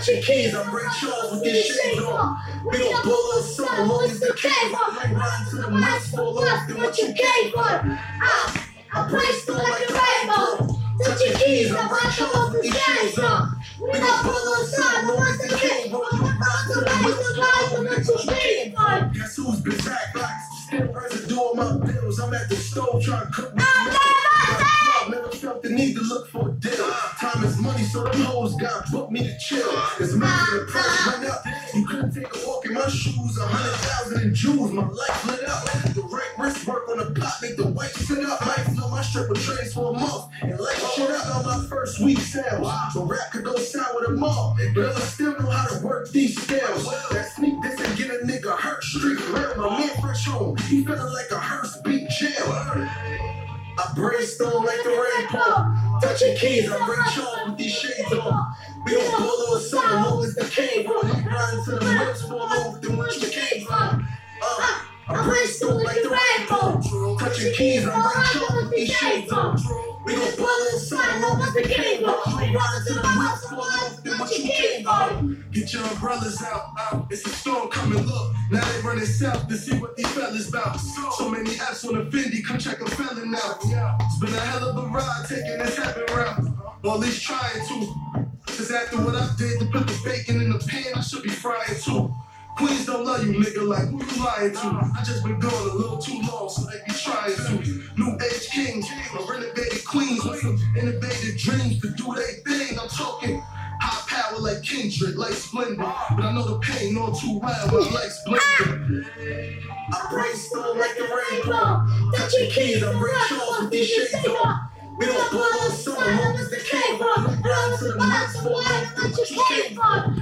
touching keys. I'm Ray Charles with these shades on. We gon' blow up some, long as the cave on. Like riding to the west, fall off than what you gave on. I praise through like a rainbow. Touching keys, I'm Ray Charles with these shades on. We gon' blow up some, long as the cave on. You ride to the west, fall than what you gave on. Guess who's been back? Still residue on my bills. I'm at the stove trying to cook me. Never felt the need to look for a deal. Time is money, so them hoes got booked me to chill. It's money, the price went up. You couldn't take a walk in my shoes. 100,000 in jewels, my life lit up. The right wrist work on the pot, make the white sit up. Might fill my stripper trays for a month and light shit up on my first week sales. The rap could go sound with them all, but I still know how to work these scales. That sneak this and get a nigga hurt. Street real, my man fresh home. He feeling like a hearse beat jail. I brainstorm like the rainbow. Touching keys, I'm Ray Charles with these shades on. We don't blow a song, long as the cave on. You riding to the whips, fall off than what you came from. I brainstorm like the rainbow. Touching keys, I'm Ray Charles with these shades on. We gon' blow a song, long as the cave on. You riding to the whips, fall off than what you came from. Get your umbrellas out, it's a storm coming, look. Now they running south to see what these fellas about. So many apps on the Fendi, come check a felon out. It's been a hell of a ride taking this heaven route. Or at least trying to. Cause after what I did to put the bacon in the pan, I should be frying too. Queens don't love you, nigga, like who you lying to? I just been going a little too long, so they be trying to. New age kings, or renovated queens with some innovative dreams to do their thing. I'm talking high power like Kendrick, like Splendid. But I know the pain all too well, but like Splendid. I brainstorm like the rainbow. Touching keys, I'm Ray Charles with these shades on. We don't blow a song, long as the cave on. Run to the west, fall off than what you came on.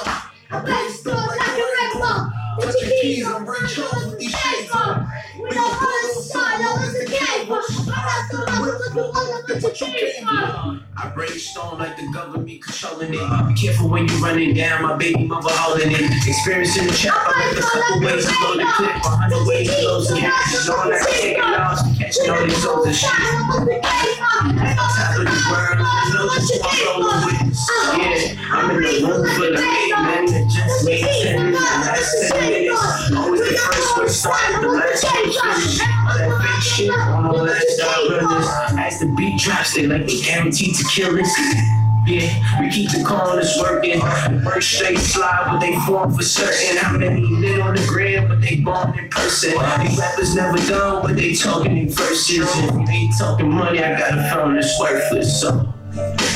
I brainstorm like the rainbow. Touching keys, I'm Ray Charles with these shades on. We don't blow a song, long as the cave on. Run to the west, fall off than what you came on. I brainstorm like the government controlling it. Be careful when you running down, my baby mother holding it. Experiencing the trap, I like a couple ways to load the clip. 100 ways to close it. Knowing I can take a loss, catching all these souls and shit. Top of the world, I know just what I'm rolling with. Yeah, I'm in the room for the big men that just made 10 minutes. Last 10 minutes, always the first one started, the last one finished. All that fake shit, on the last runners. As the beat drops, they like they guaranteed to kill us. Yeah, we keep the corners working. Work straight slide, but they form for certain. How many lit on the grid, but they born in person. These rappers never done what they talking in verses. If you ain't talking money, I got a phone that's worthless. So